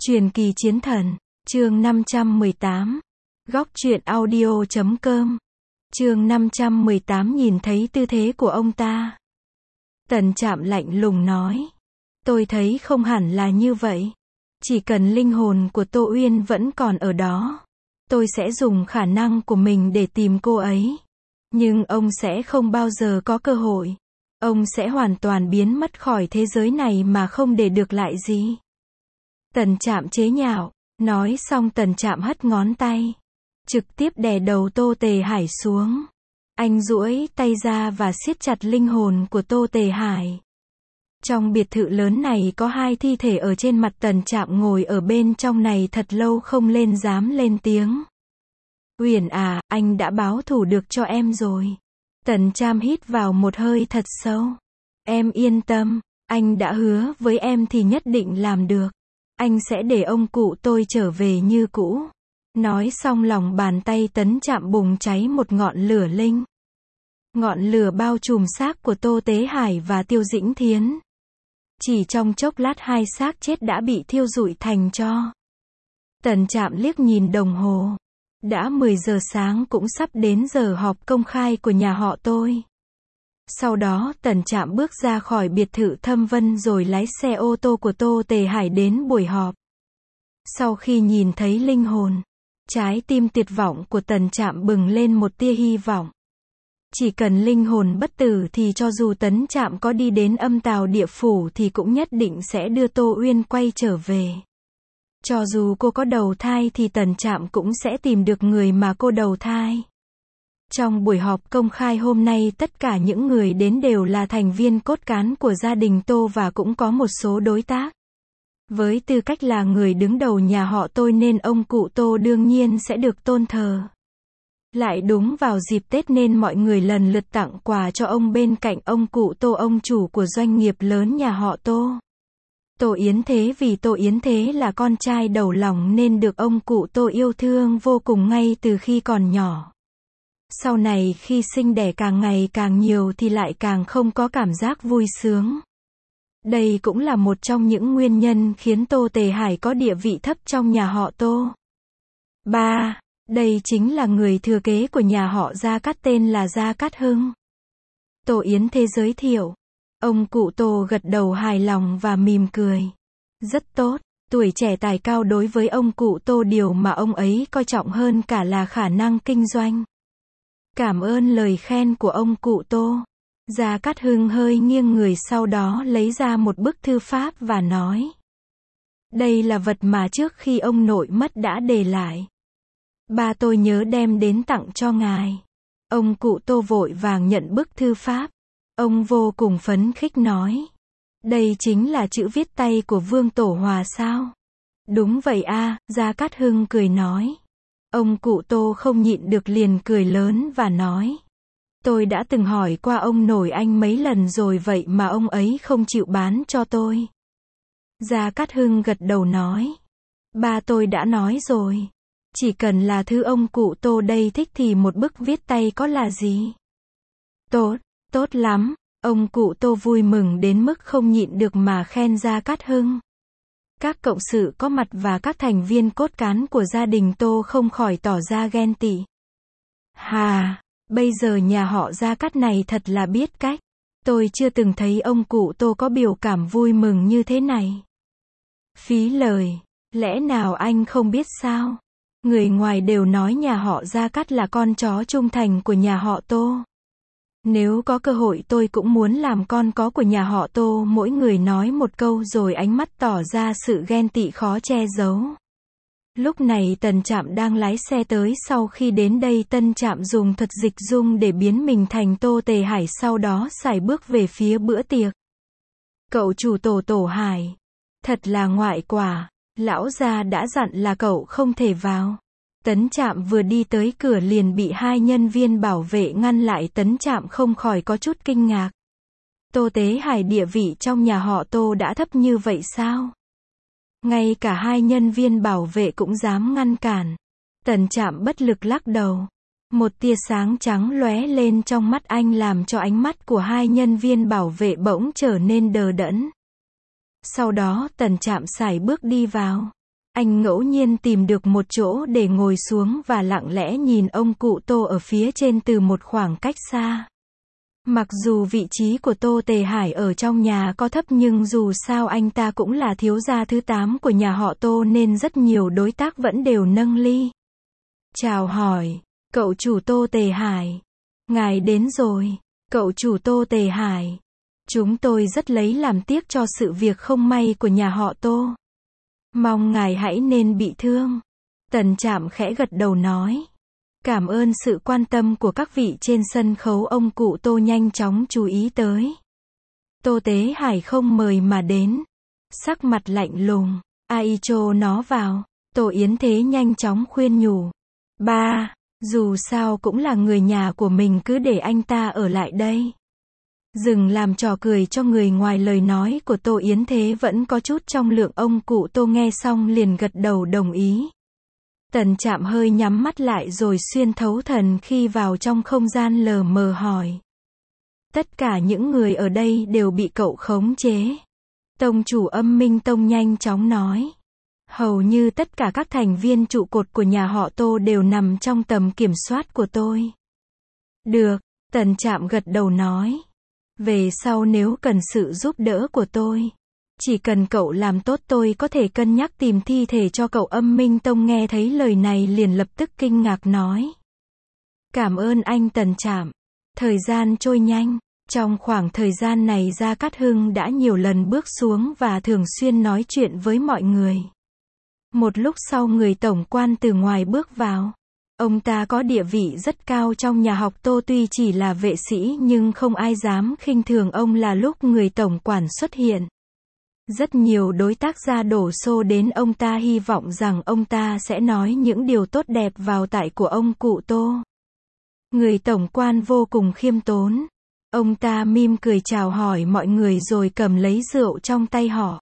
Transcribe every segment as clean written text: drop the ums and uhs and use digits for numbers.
Truyền kỳ chiến thần, chương 518. Góc truyện audio.com. Chương 518 nhìn thấy tư thế của ông ta. Tần Trạm lạnh lùng nói. Tôi thấy không hẳn là như vậy. Chỉ cần linh hồn của Tô Uyên vẫn còn ở đó, tôi sẽ dùng khả năng của mình để tìm cô ấy. Nhưng ông sẽ không bao giờ có cơ hội. Ông sẽ hoàn toàn biến mất khỏi thế giới này mà không để được lại gì. Tần Trạm chế nhạo. Nói xong Tần Trạm hất ngón tay, trực tiếp đè đầu Tô Tề Hải xuống. Anh duỗi tay ra và siết chặt linh hồn của Tô Tề Hải. Trong biệt thự lớn này có hai thi thể ở trên mặt. Tần Trạm ngồi ở bên trong này thật lâu không lên dám lên tiếng. Uyển à, anh đã báo thù được cho em rồi. Tần Trạm hít vào một hơi thật sâu. Em yên tâm, anh đã hứa với em thì nhất định làm được. Anh sẽ để ông cụ tôi trở về như cũ. Nói xong lòng bàn tay Tần Trạm bùng cháy một ngọn lửa linh. Ngọn lửa bao trùm xác của Tô Tế Hải và Tiêu Dĩnh Thiến. Chỉ trong chốc lát hai xác chết đã bị thiêu rụi thành tro. Tần Trạm liếc nhìn đồng hồ. Đã 10 giờ sáng, cũng sắp đến giờ họp công khai của nhà họ tôi. Sau đó Tần Trạm bước ra khỏi biệt thự Thâm Vân rồi lái xe ô tô của Tô Tề Hải đến buổi họp. Sau khi nhìn thấy linh hồn, trái tim tuyệt vọng của Tần Trạm bừng lên một tia hy vọng. Chỉ cần linh hồn bất tử thì cho dù Tần Trạm có đi đến âm tào địa phủ thì cũng nhất định sẽ đưa Tô Uyên quay trở về. Cho dù cô có đầu thai thì Tần Trạm cũng sẽ tìm được người mà cô đầu thai. Trong buổi họp công khai hôm nay, tất cả những người đến đều là thành viên cốt cán của gia đình Tô và cũng có một số đối tác. Với tư cách là người đứng đầu nhà họ tôi nên ông cụ Tô đương nhiên sẽ được tôn thờ. Lại đúng vào dịp Tết nên mọi người lần lượt tặng quà cho ông. Bên cạnh ông cụ Tô, ông chủ của doanh nghiệp lớn nhà họ Tô, Tô Yến Thế. Vì Tô Yến Thế là con trai đầu lòng nên được ông cụ Tô yêu thương vô cùng ngay từ khi còn nhỏ. Sau này khi sinh đẻ càng ngày càng nhiều thì lại càng không có cảm giác vui sướng. Đây cũng là một trong những nguyên nhân khiến Tô Tề Hải có địa vị thấp trong nhà họ Tô. 3. Đây chính là người thừa kế của nhà họ Gia Cát, tên là Gia Cát Hưng. Tô Yến Thế giới thiệu. Ông cụ Tô gật đầu hài lòng và mỉm cười. Rất tốt, tuổi trẻ tài cao. Đối với ông cụ Tô, điều mà ông ấy coi trọng hơn cả là khả năng kinh doanh. Cảm ơn lời khen của ông cụ Tô. Gia Cát Hưng hơi nghiêng người, sau đó lấy ra một bức thư pháp và nói. Đây là vật mà trước khi ông nội mất đã để lại. Ba tôi nhớ đem đến tặng cho ngài. Ông cụ Tô vội vàng nhận bức thư pháp. Ông vô cùng phấn khích nói. Đây chính là chữ viết tay của Vương Tổ Hòa sao? Đúng vậy a, Gia Cát Hưng cười nói. Ông cụ Tô không nhịn được liền cười lớn và nói. Tôi đã từng hỏi qua ông nội anh mấy lần rồi vậy mà ông ấy không chịu bán cho tôi. Gia Cát Hưng gật đầu nói. Ba tôi đã nói rồi. Chỉ cần là thứ ông cụ Tô đây thích thì một bức viết tay có là gì. Tốt, tốt lắm. Ông cụ Tô vui mừng đến mức không nhịn được mà khen Gia Cát Hưng. Các cộng sự có mặt và các thành viên cốt cán của gia đình Tô không khỏi tỏ ra ghen tị. Hà, bây giờ nhà họ Gia Cát này thật là biết cách. Tôi chưa từng thấy ông cụ Tô có biểu cảm vui mừng như thế này. Phí lời, lẽ nào anh không biết sao? Người ngoài đều nói nhà họ Gia Cát là con chó trung thành của nhà họ Tô. Nếu có cơ hội tôi cũng muốn làm con có của nhà họ Tô. Mỗi người nói một câu rồi ánh mắt tỏ ra sự ghen tị khó che giấu. Lúc này Tần Trạm đang lái xe tới. Sau khi đến đây Tần Trạm dùng thuật dịch dung để biến mình thành Tô Tề Hải, sau đó sải bước về phía bữa tiệc. Cậu chủ Tổ Hải, thật là ngoại quả, lão gia đã dặn là cậu không thể vào. Tần Trạm vừa đi tới cửa liền bị hai nhân viên bảo vệ ngăn lại. Tần Trạm không khỏi có chút kinh ngạc. Tô Tế Hải địa vị trong nhà họ Tô đã thấp như vậy sao? Ngay cả hai nhân viên bảo vệ cũng dám ngăn cản. Tần Trạm bất lực lắc đầu. Một tia sáng trắng lóe lên trong mắt anh làm cho ánh mắt của hai nhân viên bảo vệ bỗng trở nên đờ đẫn. Sau đó Tần Trạm sải bước đi vào. Anh ngẫu nhiên tìm được một chỗ để ngồi xuống và lặng lẽ nhìn ông cụ Tô ở phía trên từ một khoảng cách xa. Mặc dù vị trí của Tô Tề Hải ở trong nhà có thấp nhưng dù sao anh ta cũng là thiếu gia thứ 8 của nhà họ Tô nên rất nhiều đối tác vẫn đều nâng ly. Chào hỏi, cậu chủ Tô Tề Hải. Ngài đến rồi, cậu chủ Tô Tề Hải. Chúng tôi rất lấy làm tiếc cho sự việc không may của nhà họ Tô. Mong ngài hãy nên bị thương. Tần Trạm khẽ gật đầu nói. Cảm ơn sự quan tâm của các vị trên sân khấu, ông cụ Tô nhanh chóng chú ý tới. Tô Tế Hải không mời mà đến. Sắc mặt lạnh lùng. Ai cho nó vào. Tô Yến Thế nhanh chóng khuyên nhủ. Ba, dù sao cũng là người nhà của mình, cứ để anh ta ở lại đây. Dừng làm trò cười cho người ngoài. Lời nói của Tô Yến Thế vẫn có chút trong lượng. Ông cụ Tô nghe xong liền gật đầu đồng ý. Tần Trạm hơi nhắm mắt lại rồi xuyên thấu thần khi vào trong không gian lờ mờ hỏi. Tất cả những người ở đây đều bị cậu khống chế. Tông chủ Âm Minh Tông nhanh chóng nói. Hầu như tất cả các thành viên trụ cột của nhà họ Tô đều nằm trong tầm kiểm soát của tôi. Được, Tần Trạm gật đầu nói. Về sau nếu cần sự giúp đỡ của tôi, chỉ cần cậu làm tốt tôi có thể cân nhắc tìm thi thể cho cậu. Âm Minh Tông nghe thấy lời này liền lập tức kinh ngạc nói. Cảm ơn anh Tần Trạm. Thời gian trôi nhanh. Trong khoảng thời gian này Gia Cát Hưng đã nhiều lần bước xuống và thường xuyên nói chuyện với mọi người. Một lúc sau người tổng quan từ ngoài bước vào. Ông ta có địa vị rất cao trong nhà học Tô, tuy chỉ là vệ sĩ nhưng không ai dám khinh thường ông. Là lúc người tổng quản xuất hiện, rất nhiều đối tác gia đổ xô đến ông ta, hy vọng rằng ông ta sẽ nói những điều tốt đẹp vào tai của ông cụ Tô. Người tổng quan vô cùng khiêm tốn. Ông ta mỉm cười chào hỏi mọi người rồi cầm lấy rượu trong tay họ.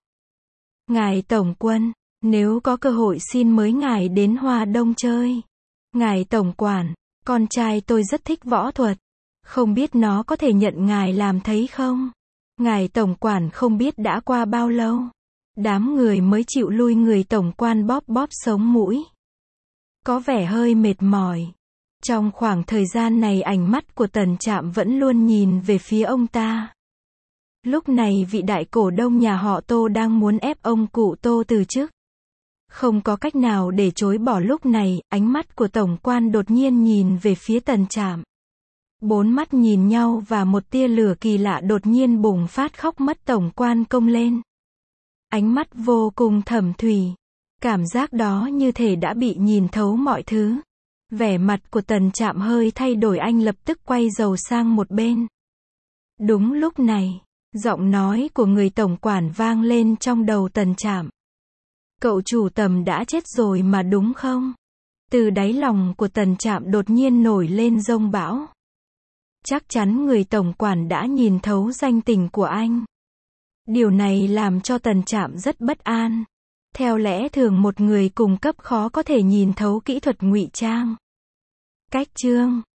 Ngài tổng quân, nếu có cơ hội xin mời ngài đến Hoa Đông chơi. Ngài tổng quản, con trai tôi rất thích võ thuật. Không biết nó có thể nhận ngài làm thầy không? Ngài tổng quản không biết đã qua bao lâu. Đám người mới chịu lui. Người tổng quan bóp bóp sống mũi. Có vẻ hơi mệt mỏi. Trong khoảng thời gian này ánh mắt của Tần Trạm vẫn luôn nhìn về phía ông ta. Lúc này vị đại cổ đông nhà họ Tô đang muốn ép ông cụ Tô từ chức. Không có cách nào để chối bỏ. Lúc này, ánh mắt của tổng quan đột nhiên nhìn về phía Tần Trạm. Bốn mắt nhìn nhau và một tia lửa kỳ lạ đột nhiên bùng phát. Khóc mắt tổng quan cong lên. Ánh mắt vô cùng thâm thủy. Cảm giác đó như thể đã bị nhìn thấu mọi thứ. Vẻ mặt của Tần Trạm hơi thay đổi, anh lập tức quay đầu sang một bên. Đúng lúc này, giọng nói của người tổng quản vang lên trong đầu Tần Trạm. Cậu chủ Tầm đã chết rồi mà đúng không? Từ đáy lòng của Tần Trạm đột nhiên nổi lên giông bão. Chắc chắn người tổng quản đã nhìn thấu danh tình của anh. Điều này làm cho Tần Trạm rất bất an. Theo lẽ thường một người cùng cấp khó có thể nhìn thấu kỹ thuật ngụy trang. Cách chương